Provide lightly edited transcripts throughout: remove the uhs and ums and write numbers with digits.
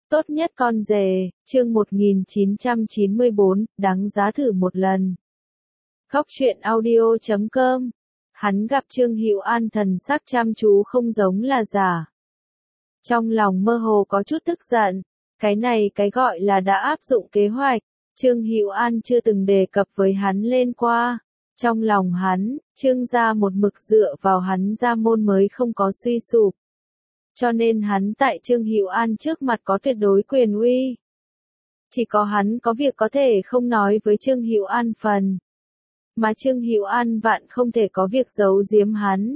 Tốt nhất con rể, chương 1994, đáng giá thử một lần. Khóc chuyện audio.com. Hắn gặp Trương Hữu An thần sắc chăm chú không giống là giả. Trong lòng mơ hồ có chút tức giận, cái này cái gọi là đã áp dụng kế hoạch, Trương Hữu An chưa từng đề cập với hắn lên qua. Trong lòng hắn, Trương gia một mực dựa vào hắn gia môn mới không có suy sụp. Cho nên hắn tại Trương Hữu An trước mặt có tuyệt đối quyền uy. Chỉ có hắn có việc có thể không nói với Trương Hữu An phần. Mà Trương Hữu An vạn không thể có việc giấu giếm hắn.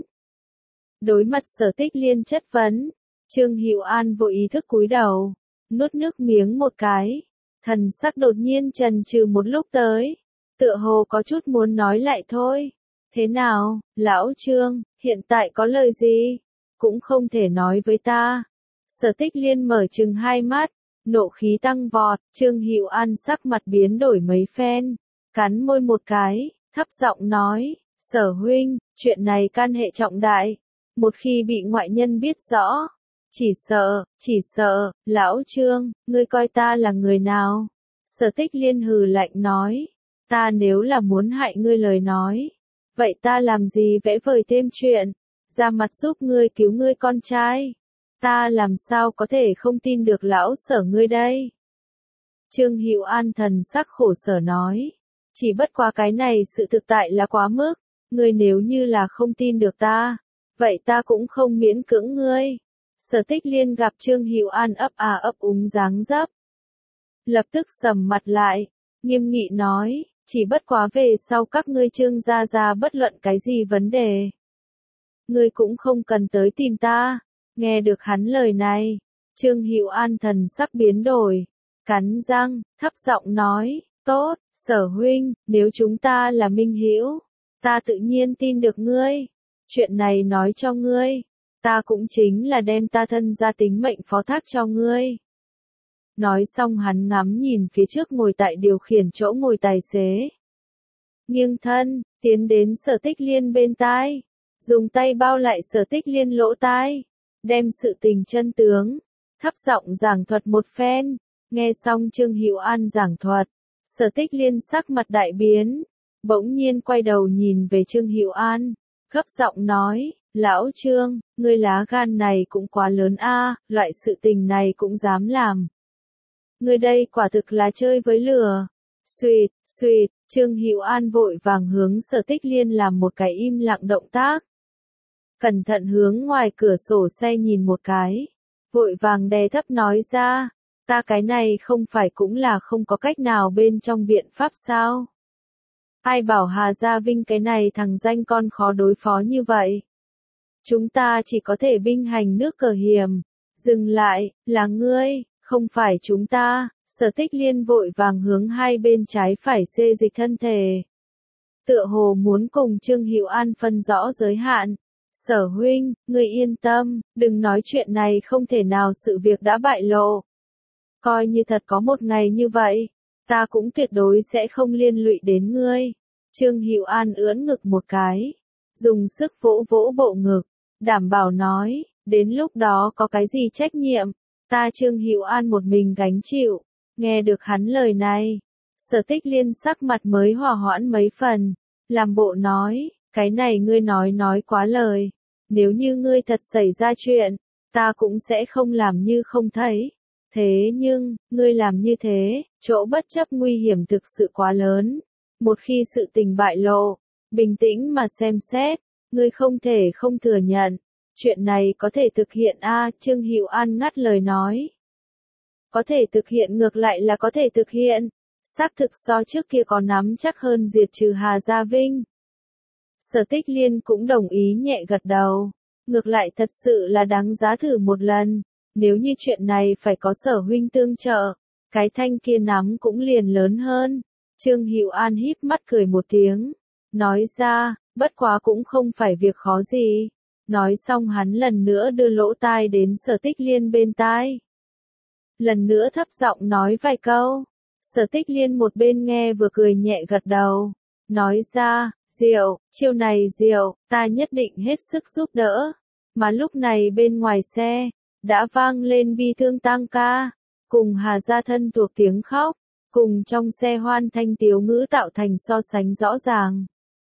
Đối mặt Sở Tích Liên chất vấn, Trương Hữu An vô ý thức cúi đầu, nuốt nước miếng một cái, thần sắc đột nhiên chần chừ một lúc tới, tựa hồ có chút muốn nói lại thôi. Thế nào, lão Trương, hiện tại có lời gì? Cũng không thể nói với ta. Sở Tích Liên mở trừng hai mắt, nộ khí tăng vọt, Trương Hữu An sắc mặt biến đổi mấy phen, cắn môi một cái, thấp giọng nói, Sở huynh, chuyện này can hệ trọng đại, một khi bị ngoại nhân biết rõ, chỉ sợ, lão Trương, ngươi coi ta là người nào? Sở Tích Liên hừ lạnh nói, ta nếu là muốn hại ngươi lời nói, vậy ta làm gì vẽ vời thêm chuyện, ra mặt giúp ngươi cứu ngươi con trai, ta làm sao có thể không tin được lão Sở ngươi đây? Trương Hữu An thần sắc khổ sở nói, chỉ bất quá cái này sự thực tại là quá mức, ngươi nếu như là không tin được ta, vậy ta cũng không miễn cưỡng ngươi. Sở Tích Liên gặp Trương Hữu An ấp úng dáng dấp, lập tức sầm mặt lại, nghiêm nghị nói, chỉ bất quá về sau các ngươi Trương gia bất luận cái gì vấn đề, ngươi cũng không cần tới tìm ta. Nghe được hắn lời này, Trương Hữu An thần sắc biến đổi, cắn răng, thấp giọng nói, tốt, Sở huynh, nếu chúng ta là minh hữu, ta tự nhiên tin được ngươi. Chuyện này nói cho ngươi, ta cũng chính là đem ta thân gia tính mệnh phó thác cho ngươi. Nói xong hắn ngắm nhìn phía trước ngồi tại điều khiển chỗ ngồi tài xế. Nghiêng thân, tiến đến Sở Tích Liên bên tai, dùng tay bao lại Sở Tích Liên lỗ tai, đem sự tình chân tướng, thấp giọng giảng thuật một phen. Nghe xong Trương Hữu An giảng thuật, Sở Tích Liên sắc mặt đại biến, bỗng nhiên quay đầu nhìn về Trương Hữu An, gấp giọng nói, lão Trương, ngươi lá gan này cũng quá lớn a, loại sự tình này cũng dám làm. Ngươi đây quả thực là chơi với lửa. Xuỵt, Trương Hữu An vội vàng hướng Sở Tích Liên làm một cái im lặng động tác. Cẩn thận hướng ngoài cửa sổ xe nhìn một cái, vội vàng đè thấp nói ra, ta cái này không phải cũng là không có cách nào bên trong biện pháp sao? Ai bảo Hà Gia Vinh cái này thằng danh con khó đối phó như vậy? Chúng ta chỉ có thể binh hành nước cờ hiểm. Dừng lại, là ngươi, không phải chúng ta. Sở Tích Liên vội vàng hướng hai bên trái phải xê dịch thân thể, tựa hồ muốn cùng Trương Hữu An phân rõ giới hạn. Sở huynh, ngươi yên tâm, đừng nói chuyện này không thể nào sự việc đã bại lộ. Coi như thật có một ngày như vậy, ta cũng tuyệt đối sẽ không liên lụy đến ngươi. Trương Hữu An ưỡn ngực một cái, dùng sức vỗ vỗ bộ ngực, đảm bảo nói, đến lúc đó có cái gì trách nhiệm, ta Trương Hữu An một mình gánh chịu. Nghe được hắn lời này, Sở Tích Liên sắc mặt mới hòa hoãn mấy phần, làm bộ nói, cái này ngươi nói quá lời, nếu như ngươi thật xảy ra chuyện, ta cũng sẽ không làm như không thấy. Thế nhưng, ngươi làm như thế, chỗ bất chấp nguy hiểm thực sự quá lớn. Một khi sự tình bại lộ, bình tĩnh mà xem xét, ngươi không thể không thừa nhận. Chuyện này có thể thực hiện a, Trương Hữu An ngắt lời nói. Có thể thực hiện ngược lại là có thể thực hiện. Xác thực so trước kia có nắm chắc hơn diệt trừ Hà Gia Vinh. Sở Tích Liên cũng đồng ý nhẹ gật đầu. Ngược lại thật sự là đáng giá thử một lần. Nếu như chuyện này phải có Sở huynh tương trợ, cái thanh kia nắm cũng liền lớn hơn. Trương Hữu An híp mắt cười một tiếng, nói ra, bất quá cũng không phải việc khó gì. Nói xong hắn lần nữa đưa lỗ tai đến Sở Tích Liên bên tai. Lần nữa thấp giọng nói vài câu. Sở Tích Liên một bên nghe vừa cười nhẹ gật đầu, nói ra, diệu, chiêu này diệu, ta nhất định hết sức giúp đỡ. Mà lúc này bên ngoài xe, đã vang lên bi thương tang ca. cùng Hà gia thân thuộc tiếng khóc, cùng trong xe hoan thanh tiếu ngữ tạo thành so sánh rõ ràng.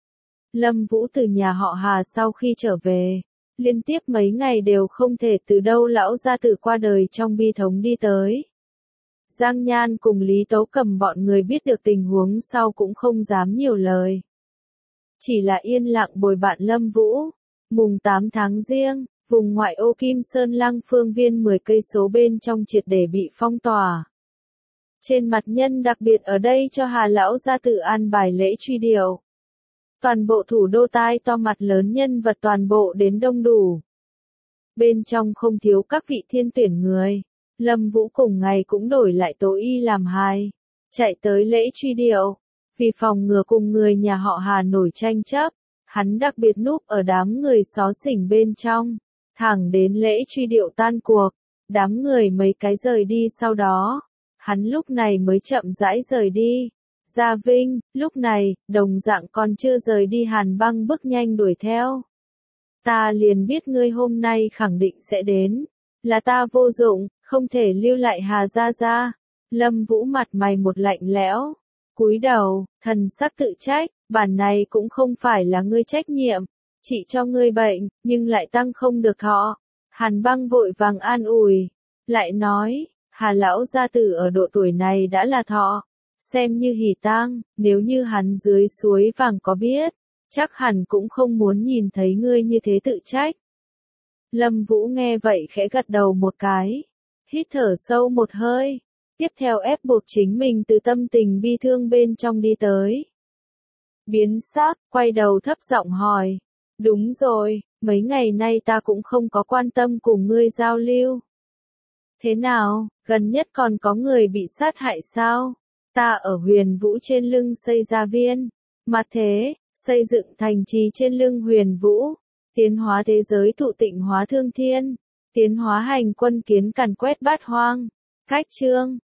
Lâm Vũ từ nhà họ Hà sau khi trở về, liên tiếp mấy ngày đều không thể từ đâu lão gia tử qua đời trong bi thống đi tới. Giang Nhan cùng Lý Tấu Cầm bọn người biết được tình huống sau cũng không dám nhiều lời. Chỉ là yên lặng bồi bạn Lâm Vũ. Mùng 8 tháng Giêng, vùng ngoại ô Kim Sơn Lăng phương viên 10 cây số bên trong triệt để bị phong tỏa. Trên mặt nhân đặc biệt ở đây cho Hà lão gia tử an bài lễ truy điệu. Toàn bộ thủ đô tai to mặt lớn nhân vật toàn bộ đến đông đủ. Bên trong không thiếu các vị thiên tuyển người. Lâm Vũ cùng ngày cũng đổi lại tố y làm hài, chạy tới lễ truy điệu. Vì phòng ngừa cùng người nhà họ Hà nổi tranh chấp, hắn đặc biệt núp ở đám người xó xỉnh bên trong, thẳng đến lễ truy điệu tan cuộc, đám người mấy cái rời đi sau đó, hắn lúc này mới chậm rãi rời đi. Gia Vinh, lúc này, đồng dạng còn chưa rời đi Hàn Băng bước nhanh đuổi theo. Ta liền biết ngươi hôm nay khẳng định sẽ đến, là ta vô dụng, không thể lưu lại Hà gia gia. Lâm Vũ mặt mày một lạnh lẽo, cúi đầu, thần sắc tự trách, bản này cũng không phải là ngươi trách nhiệm, trị cho ngươi bệnh, nhưng lại tăng không được thọ. Hàn Băng vội vàng an ủi, lại nói, Hà lão gia tử ở độ tuổi này đã là thọ, xem như hỉ tang, nếu như hắn dưới suối vàng có biết, chắc hẳn cũng không muốn nhìn thấy ngươi như thế tự trách. Lâm Vũ nghe vậy khẽ gật đầu một cái, hít thở sâu một hơi, tiếp theo ép buộc chính mình từ tâm tình bi thương bên trong đi tới. Biến sắc, quay đầu thấp giọng hỏi, đúng rồi, mấy ngày nay ta cũng không có quan tâm cùng ngươi giao lưu. Thế nào, gần nhất còn có người bị sát hại sao? Ta ở Huyền Vũ trên lưng xây gia viên, mà thế, xây dựng thành trì trên lưng Huyền Vũ, tiến hóa thế giới thụ tịnh hóa thương thiên, tiến hóa hành quân kiến càn quét bát hoang, cách chương.